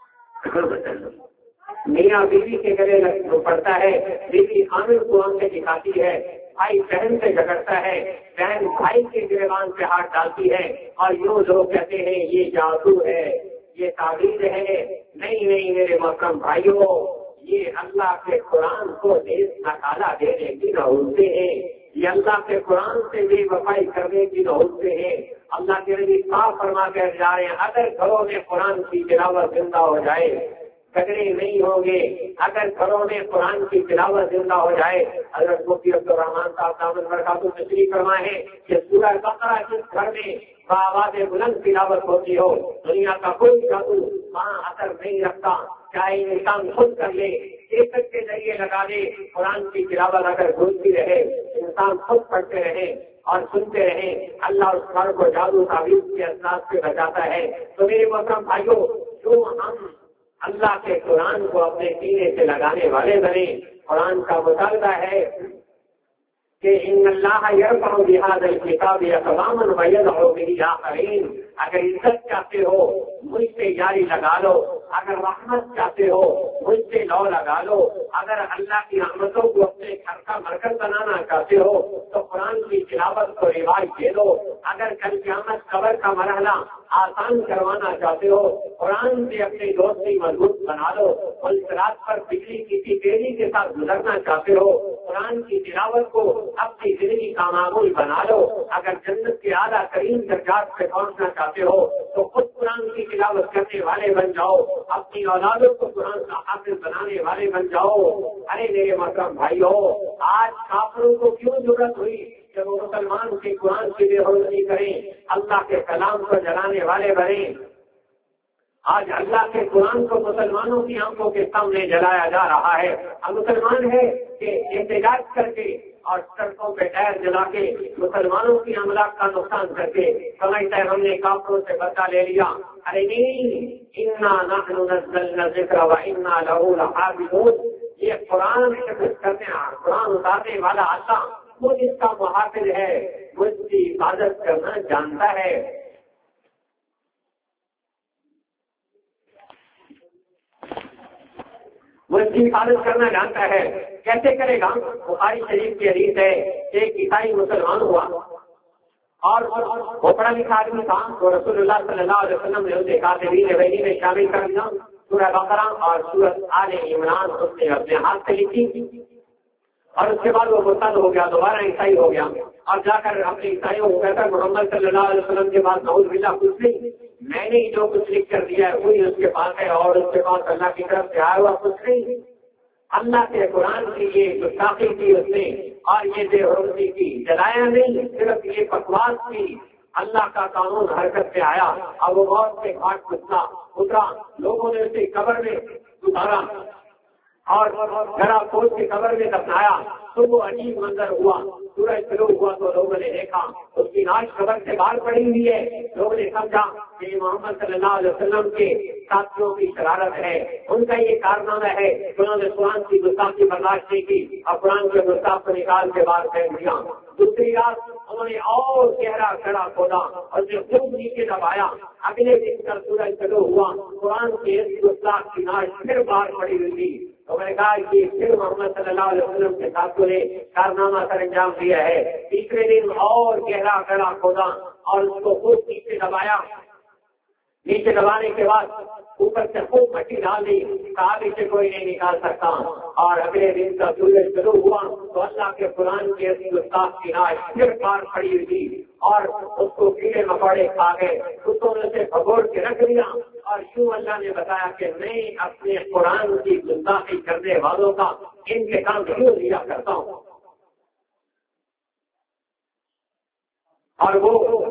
میاں بیوی کے گلے پڑتا ہے، بیوی خامد کو آنکھیں دکھاتی ہے، بھائی بہن سے جھگڑتا ہے، بہن بھائی کے گریبان پہ ہاتھ ڈالتی ہے، اور یوں لوگ کہتے ہیں یہ جادو ہے، یہ تعویذ ہے۔ نہیں میرے محترم بھائیوں، یہ اللہ کے قرآن کو دیش نکالا دینے کی نوبتیں ہیں، یہ اللہ کے قرآن سے بے وفائی کرنے کی نوبتیں ہیں۔ اللہ کے نبی صاف فرما کر جا رہے ہیں، اگر گھروں میں قرآن کی تلاوت زندہ ہو جائے جھگڑے نہیں ہوں گے، اگر گھروں میں قرآن کی تلاوت زندہ ہو جائے۔ حضرت مفتی عبدالرحمان صاحب دامت برکاتہ تشریف فرمائے ہیں کہ سورہ بقرہ جس گھر میں بآواز بلند تلاوت ہوتی ہو، دنیا کا کوئی جادو وہاں اثر نہیں رکھتا، چاہے انسان خود کر لے، کیسٹ کے ذریعے لگا دے، قرآن کی تلاوت اگر گونجتی رہے، انسان خود پڑھتے رہے اور سنتے رہے، اللہ اس گھر کو جادو تعویذ کے اثرات سے بچاتا ہے۔ تو میرے محترم بھائیوں، جو ہم اللہ کے قرآن کو اپنے سینے سے لگانے والے بنے، قرآن کا مطالبہ ہے کہ ان اللہ یرفع بہذا الکتاب اقواما ویضع بہ آخرین۔ اگر عزت چاہتے ہو مجھ سے جاری لگا لو، اگر رحمت چاہتے ہو مجھ سے لو لگا لو، اگر اللہ کی رحمتوں کو اپنے گھر کا مرکز بنانا چاہتے ہو تو قرآن کی تلاوت کو رواج دے دو، اگر کل قیامت قبر کا مرحلہ آسان کروانا چاہتے ہو قرآن سے اپنی دوستی مضبوط بنا لو، صراط پر بجلی کی تیزی کے ساتھ گزرنا چاہتے ہو قرآن کی تلاوت کو اپنی زندگی کا معمول بنا لو، اگر جنت کے اعلیٰ ترین درجات پہ پہنچنا چاہتے ہو تو خود قرآن کی تلاوت کرنے والے بن جاؤ، اپنی اولادوں کو قرآن کا حافظ بنانے والے بن جاؤ۔ ارے میرے محترم بھائیو، آج کافروں کو کیوں ضرورت ہوئی کہ وہ مسلمان کے قرآن کی بے حرمتی کریں، اللہ کے کلام کو جلانے والے بنیں؟ آج اللہ کے قرآن کو مسلمانوں کی آنکھوں کے سامنے جلایا جا رہا ہے۔ اب مسلمان ہے کہ احتجاج کر کے اور سڑکوں پہ ٹائر جلا کے مسلمانوں کی املاک کا نقصان کر کے سمجھتا ہے ہم نے کافروں سے بدلہ لے لیا۔ ارے نہیں، انا نحن نزلنا الذکر وانا لہ لحافظون۔ یہ قرآن حفظ کرنے، قرآن اتارنے والا اللہ وہ جس کا محافظ ہے، وہ اس کی حفاظت کرنا جانتا ہے۔ وہ اس کی حفاظت کرنا جانتا ہے، کیسے کرے گا؟ بخاری شریف کی حدیث ہے، ایک عیسائی مسلمان ہوا اور وہ پڑھا لکھا آدمی تھا، تو رسول اللہ صلی اللہ علیہ وسلم نے اسے کاتبین وحی میں شامل کر دیا۔ سورہ بقرہ اور سورۃ آل عمران اس نے اپنے ہاتھ سے لکھی، اور اس کے بعد وہ مرتد ہو گیا، دوبارہ عیسائی ہو گیا، اور جا کر اپنے عیسائیوں کو کہتا محمد صلی اللہ علیہ وسلم کے پاس نعوذ باللہ کچھ نہیں، میں نے جو کچھ لکھ کر دیا ہے وہی اس کے پاس ہے، اور اس کے پاس اللہ کی طرف سے آیا ہوا کچھ نہیں۔ اللہ کے قرآن کی یہ گستاخی کی اس نے، اور یہ بے حرمتی کی، جلایا نہیں، صرف یہ بکواس کی۔ اللہ کا قانون حرکت سے آیا، اور وہ موت سے گھاٹ اترا، لوگوں نے اسے قبر میں اتارا اور گھڑا کھود کے قبر میں دفنایا، تو وہ عجیب منظر ہوا، سورج شروع ہوا تو لوگوں نے دیکھا اس کی لاش قبر سے باہر پڑی ہوئی ہے۔ لوگوں نے سمجھا کہ یہ محمد صلی اللہ علیہ وسلم کے ساتھیوں کی شرارت ہے، ان کا یہ کارنامہ ہے، انہوں نے قرآن کی گستاخی برداشت نہیں کی اور قرآن کے گستاخ کو نکال کے باہر پھینک دیا۔ دوسری رات انہوں نے اور گہرا گڑھا کھودا اور جو خوب نیچے دبایا، اگلے دن کا سورج شروع ہوا، قرآن کے اس گستاخ کی لاش پھر باہر پڑی ہوئی تھی۔ تو میں نے کہا کہ پھر محمد صلی اللہ علیہ وسلم کے ساتھوں نے کارنامہ سر انجام دیا ہے۔ تیسرے دن اور گہرا گڑھا کھودا اور اس کو خوب نیچے دبایا، نیچے دبانے کے بعد اوپر سے خوب مٹی ڈال دی، کہا اسے کوئی نہیں نکال سکتا، اور اگلے دن کا سورج شروع ہوا تو اللہ کے قرآن کے گستاخ کی لاش پھر پار کھڑی ہوئی تھی، اور اس کو کیڑے مکوڑے کھا گئے، کتوں نے اسے بھگوڑ کے رکھ دیا۔ اور یوں اللہ نے بتایا کہ میں اپنے قرآن کی گستاخی کرنے والوں کا انتقام کیوں لیا کرتا ہوں۔ اور وہ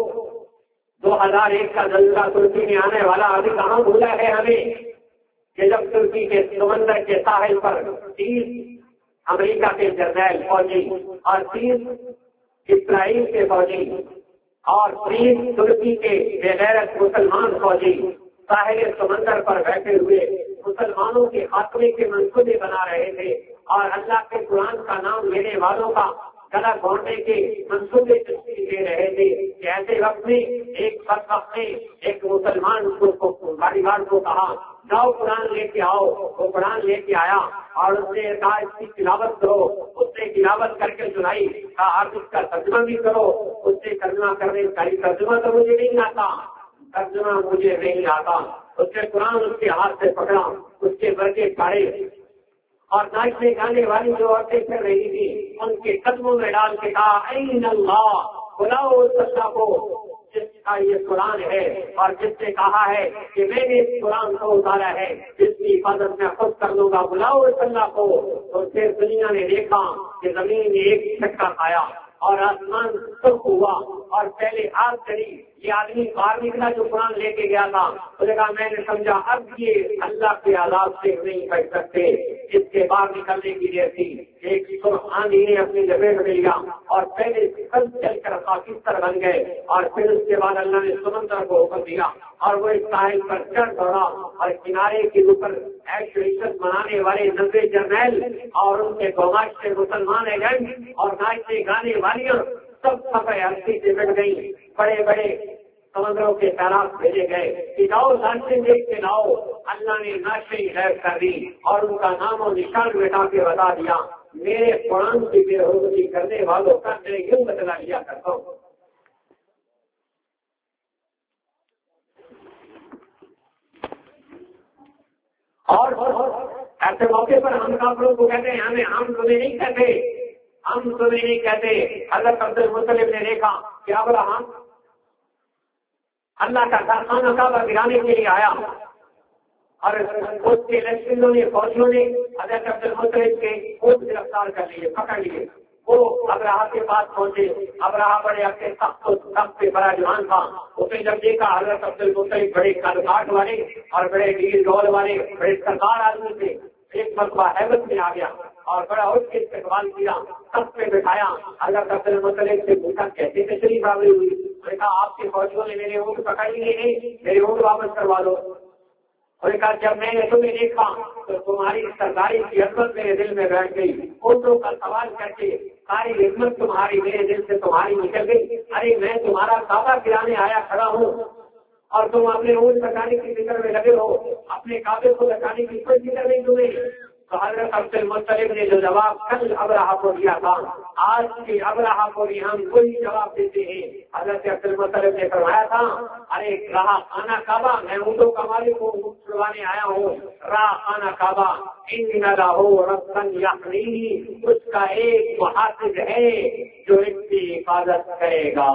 2001 کا زلزلہ ترکی میں آنے والا ابھی کہاں بھولا ہے ہمیں، کہ جب ترکی کے سمندر کے ساحل پر 30 امریکہ کے جرنیل فوجی اور 30 اسرائیل کے فوجی اور 30 ترکی کے بے غیرت مسلمان فوجی ساحل سمندر پر بیٹھے ہوئے مسلمانوں کے خاتمے کے منصوبے بنا رہے تھے، اور اللہ کے قرآن کا کا نام لینے والوں کا گلا گھونٹنے کے منصوبے تشکیل دے رہے تھے کہ ایسے وقت میں ایک وقت میں ایک مسلمان باڑیوال کو کہا جاؤ قرآن لے کے آؤ. وہ قرآن لے کے آیا اور اس نے کہا اس کی تلاوت کرو. اس نے تلاوت کر کے سنائی. کہا آپ اس کا ترجمہ بھی کرو. اس نے ترجمہ کرنے کا ترجمہ تو مجھے نہیں آتا, ترجمہ مجھے نہیں آتا. اس نے قرآن اس کے ہاتھ سے پکڑا, اس کے برقے کاڑے اور ناچنے گانے والی جو عورتیں کر رہی تھی ان کے قدموں میں ڈال کے کہا این اللہ, بلاؤ اس اللہ کو جس کا یہ قرآن ہے اور جس نے کہا ہے کہ میں نے اس قرآن کو اتارا ہے, جس کی حفاظت میں خود کر دوں گا, بلاؤ اس اللہ کو. تو پھر دنیا نے دیکھا کہ زمین نے ایک جھٹکا کھایا اور آسمان سرخ ہوا اور پہلے آگ چڑھی. یہ آدمی باہر نکلا جو قرآن لے کے گیا تھا. اس نے کہا میں نے سمجھا اب یہ اللہ کے عذاب سے نہیں بچ سکتے, اس کے باہر نکلنے کی دیر تھی. ایک سرخ آندھی نے اپنی لپیٹ میں لیا اور پہلے کل چل کر پاکستان بن گئے اور پھر اس کے بعد اللہ نے سمندر کو حکم دیا اور وہ اس ساحل پر چڑھ دوڑا اور کنارے کے اوپر عیش و عزت منانے والے 90 جرنیل اور ان کے گوماش سے مسلمان ایجنٹ اور ناچنے گانے والیاں سب سفید ہستی سے بٹ گئی. بڑے بڑے سمندروں کے تیراک بھیجے گئے کہ جاؤ ناشتے دیکھ کے لاؤ. اللہ نے ناشتے غیر کر دی اور ان کا نام و نشان مٹا کے بتا دیا میرے قرآن کی بے حرمتی کرنے والوں کا میں یوں بدلا لیا کرتا ہوں. اور ایسے موقع پر ہم کافروں کو کہتے ہیں ہم تمہیں نہیں کہتے, ہم تمہیں نہیں کہتے. حضرت عبد المطلب نے دیکھا کہ ابراہیم اللہ کا خانہ کعبہ گرانے کے لیے آیا اور اس کے لشکروں نے فوجیوں نے حضرت عبد المطلب کے خود گرفتار کر لیے, پکڑ لیے. وہ ابراہ کے پاس پہنچے. ابراہ بڑے اپنے سخت پہ بڑا جوان تھا. اس نے جب دیکھا حضرت عبد المطلب بڑے کاٹ والے اور بڑے ڈیل ڈول والے بڑے سردار آدمی تھے, ایک مرتبہ حیبت میں آ گیا اور بڑا اٹھ کے استقبال کیا, سب پہ بٹھایا. حضرت عبد المطلب سے پوچھا کیسے تشریف آوری ہوئی. میں نے کہا آپ کے فوجیوں نے میرے اونٹ پکڑ لیے ہیں, میرے اونٹ واپس کروا دو. اور کہا جب میں نے تمہیں دیکھا تو تمہاری سرداری کی عظمت میرے دل میں بیٹھ گئی. اونٹوں کا سوال کر کے ساری عظمت تمہاری میرے دل سے تمہاری نکل گئی. ارے میں تمہارا کعبہ گرانے آیا کھڑا ہوں اور تم اپنے اونٹ بچانے کی فکر میں لگے ہو, اپنے کعبے کو بچانے کی کوئی فکر نہیں تمہیں. تو حضرت عبد المطلب نے جو جواب کل ابراہ کو دیا تھا آج کے ابراہ کو بھی ہم وہی جواب دیتے ہیں. حضرت عبد المطلب نے فرمایا تھا ارے راہ خانہ کعبہ, میں اونٹوں کا مالک کو چھڑوانے آیا ہوں. راہ خانہ کعبہ ان لہو ربن یحمیہ, اس کا ایک محافظ ہے جو اس کی حفاظت کرے گا.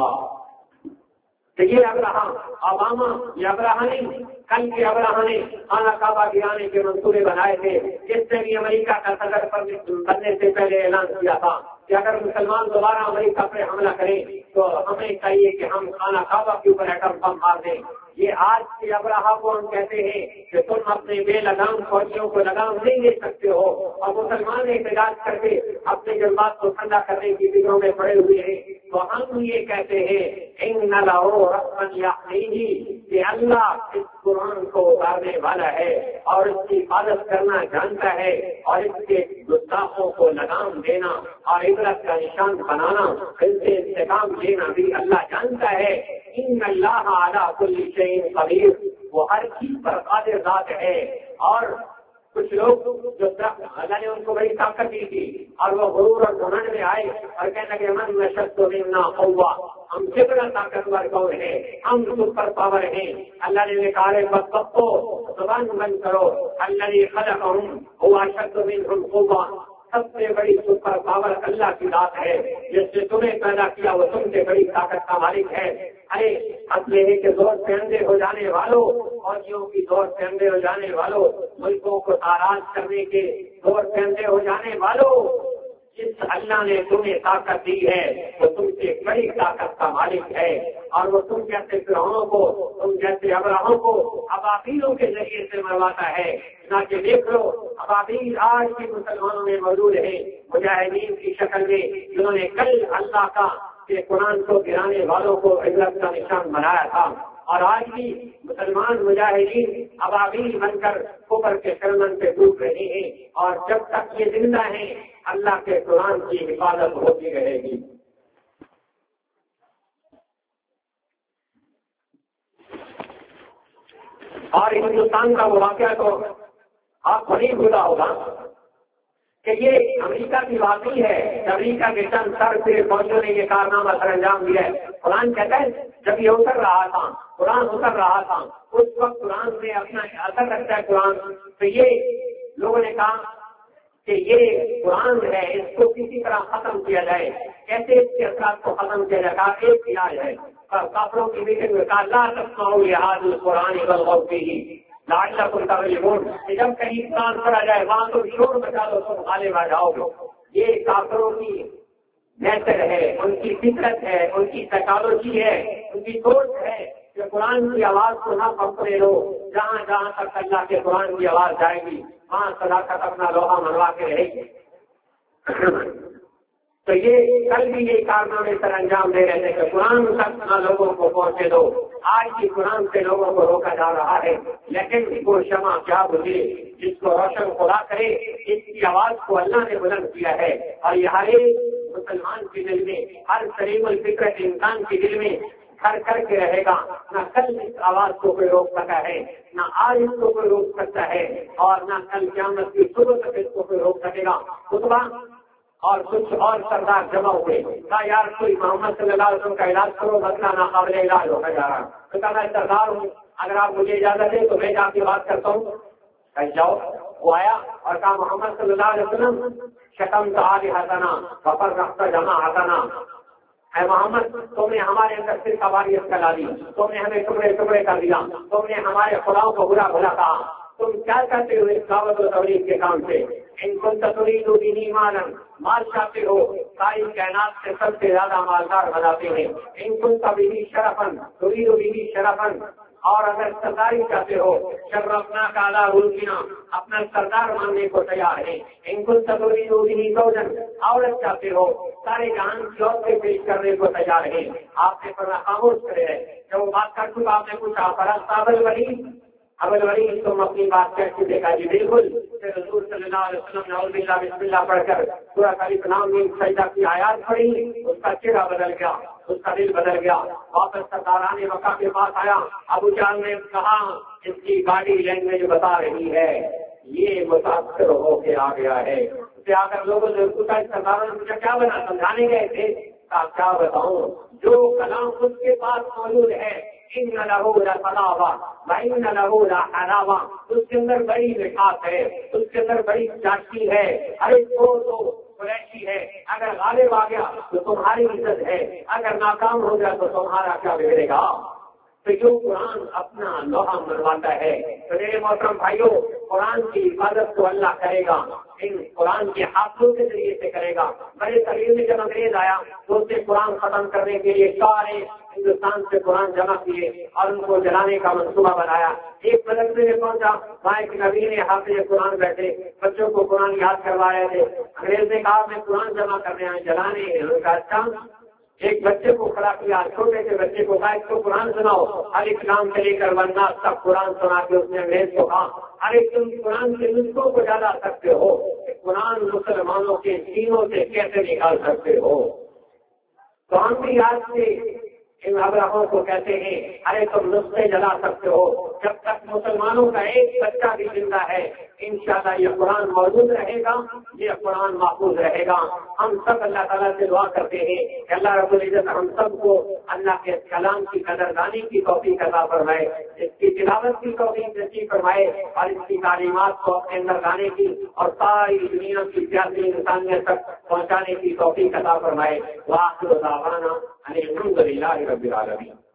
یہ ابراہ اوباما یہ ابراہ نہیں, کل کے ابراہ نے خانہ کعبہ گرانے کے منصوبے بنائے تھے. جس نے بھی امریکہ کا صدر بننے سے پہلے اعلان کیا تھا کہ اگر مسلمان دوبارہ امریکہ پہ حملہ کریں تو ہمیں چاہیے کہ ہم خانہ کعبہ کے اوپر ایٹم بم مار دیں. یہ آج کے ابراہ کو ہم کہتے ہیں کہ تم اپنے بے لگام فوجیوں کو لگام نہیں دے سکتے ہو اور مسلمان احتجاج کر کے اپنے جذبات کو ٹھنڈا کرنے کی فکروں میں پڑے ہوئے ہیں. تو ہم یہ کہتے ہیں ان لہو ربن یحمیہ کہ اللہ اس قرآن کو اتارنے والا ہے اور اس کی حفاظت کرنا جانتا ہے اور اس کے گستاخوں کو لگام دینا اور عبرت کا نشان بنانا, ان سے انتقام لینا بھی اللہ جانتا ہے. ان اللہ علی کل شیء قدیر, وہ ہر چیز پر قادر ذات ہے. اور کچھ لوگ جو اللہ نے ان کو بڑی طاقت دی تھی اور وہ غرور اور گھمنڈ میں آئے اور کہنے لگے من اشد منا قوہ, ہم کتنا طاقتور کون ہے, ہم سپر پاور ہیں. اللہ نے کہا ہے بس کو زبان بند کرو, الذی خلقہم هو اشد منہم قوہ, سب سے بڑی سپر پاور اللہ کی ذات ہے. جس نے تمہیں پیدا کیا وہ تم سے بڑی طاقت کا مالک ہے. ارے اصلے ہے کہ زور سے اندھے ہو جانے والوں, فوجیوں کی زور سے اندھے ہو جانے والوں, ملکوں کو تاراج کرنے کے زور سے اندھے ہو جانے والوں, جس اللہ نے تمہیں طاقت دی ہے وہ تم سے بڑی طاقت کا مالک ہے. اور وہ تم جیسے فرعونوں کو, تم جیسے ابراہوں کو ابابیلوں کے ذریعے سے مرواتا ہے. نہ کہ دیکھ لو ابابیل آج بھی مسلمانوں میں موجود ہیں مجاہدین کی شکل میں, جنہوں نے کل اللہ کا کہ قرآن کو گرانے والوں کو عبرت کا نشان بنایا تھا اور آج بھی مسلمان مجاہدین ابابیل بن کر کفر کے چرمن پہ ڈوب رہے ہیں، اور جب تک یہ زندہ ہیں اللہ کے قرآن کی حفاظت ہوتی رہے گی۔ اور ہندوستان کا وہ واقعہ تو آپ کو نہیں بھولا ہوگا کہ یہ امریکہ کی واقعی ہے۔ امریکہ کے چند سر سے فوجیوں نے یہ کارنامہ سر انجام دیا ہے۔ قرآن کہتا ہے جب یہ اتر رہا تھا، قرآن اتر رہا تھا، اس وقت قرآن میں اپنا اثر رکھتا ہے قرآن، تو یہ لوگوں نے کہا کہ یہ قرآن ہے، اس کو کسی طرح ختم کیا جائے۔ کیسے اس کے اثرات کو ختم کیا جائے؟ کہا ایک علاج ہے۔ کافروں کی میٹنگ میں کہا لا تسمعوا لهذا القرآن والغوا فيه لعلكم تغلبون، جب کہیں قرآن پڑھا جائے وہاں تو شور مچا دو، تم غالب آ جاؤ گے۔ یہ کافروں کی نیچر ہے، ان کی فطرت ہے، ان کی سائیکالوجی ہے، ان کی سوچ ہے کہ قرآن کی آواز کو نہ پکڑے لو۔ جہاں جہاں تک اللہ کے قرآن کی آواز جائے گی وہاں صداقت اپنا لوہا منوا کے رہے گی۔ تو یہ کل بھی یہ کارنامے سر انجام دے رہے تھے کہ قرآن تک نہ لوگوں کو پہنچے دو۔ آج کی قرآن سے لوگوں کو روکا جا رہا ہے، لیکن وہ شمع کیا بجھے جس کو روشن خدا کرے۔ اس کی آواز کو اللہ نے بلند کیا ہے، اور یہ ہر ایک مسلمان کے دل میں، ہر سلیم الفطرت انسان کے دل میں گھر کر کے رہے گا۔ نہ کل اس آواز کو کوئی روک سکا ہے، نہ آج اس کو کوئی روک سکتا ہے، اور نہ کل قیامت کی صبح تک اس کو کوئی روک سکے گا۔ خطبہ اور کچھ اور سردار جمع ہوئے، کہا یار کوئی محمد صلی اللہ علیہ وسلم کا علاج کرو، مسئلہ ناقابل علاج ہوتا جا رہا۔ تو کہا میں سردار ہوں، اگر آپ مجھے اجازت دیں تو میں جا کے بات کرتا ہوں۔ کہ جاؤ۔ وہ آیا اور کہا محمد صلی اللہ علیہ وسلم شتم تو آگے ہتنا وفر رختہ جمع ہتنا، اے محمد تم نے ہمارے اندر صرف واریت پھیلا دی، تم نے ہمیں ٹکڑے ٹکڑے کر دیا، تم نے ہمارے خداؤں کو برا بھلا کہا، تم کیا کرتے ہو اس دعوت و تبلیغ کے کام سے؟ ان کو ترید و دینی مالن، مال چاہتے ہو، ساری کائنات سے سب سے زیادہ مالدار بناتے ہیں۔ ان کو تبھی شرفن ترید و دینی شرفن، اور اگر سرداری چاہتے ہو شرفنا کالا رولکینا، اپنا سردار ماننے کو تیار ہے۔ ان کو ترید و دینی زوجن، عورت چاہتے ہو، سارے جہان کی عورتیں پیش کرنے کو تیار ہے۔ آپ نے فرمایا خاموش کرے ہے، جب وہ بات کر چکا آپ نے پوچھا فرستابل ولی ابل ولی تم اپنی بات کیسے دیکھا؟ جی بالکل۔ پھر حضور صلی اللہ علیہ وسلم نے اعوذ باللہ بسم اللہ پڑھ کر سورہ الف لام میم سجدہ کی آیات پڑھی، اس کا چہرہ بدل گیا، اس کا دل بدل گیا۔ واپس سرداران مکہ کے پاس آیا، ابو جہل نے کہا اس کی باڈی لینگویج بتا رہی ہے یہ متاثر ہو کے آ گیا ہے۔ اسے آ کر لوگوں نے پوچھا سرداروں نے پوچھا کیا بنا؟ سمجھانے گئے تھے۔ کیا بتاؤں، جو کلام اس کے پاس موجود ہے ان لہو لطلاوہ وان لہو لحلاوہ، اس کے اندر بڑی مٹھاس ہے، اس کے اندر بڑی چاشنی ہے، ہر ایک کو تو فریشی ہے۔ اگر غالب آ گیا تو تمہاری عزت ہے، اگر ناکام ہو گیا تو تمہارا کیا بگڑے گا؟ تو جو قرآن اپنا لوہا منواتا ہے، تو میرے محترم بھائیوں قرآن کی حفاظت تو اللہ کرے گا، ان قرآن کے حافظوں کے ذریعے سے کرے گا۔ بڑے تقریر میں جب انگریز آیا تو اس نے قرآن ختم کرنے کے لیے سارے ہندوستان سے قرآن جمع کیے اور ان کو جلانے کا منصوبہ بنایا۔ ایک مدرسے میں پہنچا، وہاں ایک نبی نے حافظ قرآن بیٹھے بچوں کو قرآن یاد کروا رہے تھے۔ انگریز نے کہا میں قرآن جمع کرنے آئے، جلانے ہیں۔ انہوں نے کہا اچھا۔ ایک بچے کو کھڑا کیا، چھوٹے سے بچے کو کہا اس کو قرآن سناؤ، الف لام سے لے کر والناس تک قرآن سنا کے اس نے انگریز کو کہا ارے تم قرآن کے نسخوں کو ڈالا سکتے ہو، قرآن مسلمانوں کے سینوں سے کیسے نکال سکتے ہو؟ تو ہم بھی آج سے ان ابراہوں کو کہتے ہیں ارے تم نسخے جلا سکتے ہو، جب تک مسلمانوں کا ایک بچہ بھی زندہ ہے انشاءاللہ یہ قرآن موجود رہے گا، یہ قرآن محفوظ رہے گا۔ ہم سب اللہ تعالیٰ سے دعا کرتے ہیں کہ اللہ رب العزت ہم سب کو اللہ کے کلام کی قدردانی کی توفیق عطا فرمائے، اس کی تلاوت کی توفیق نصیب فرمائے، اور اس کی تعلیمات کو اپنے اندر لانے کی اور ساری دنیا کی سیاسی انسانیت تک پہنچانے کی توفیق عطا فرمائے۔ وآخر دعوانا ان الحمد للہ رب العالمین۔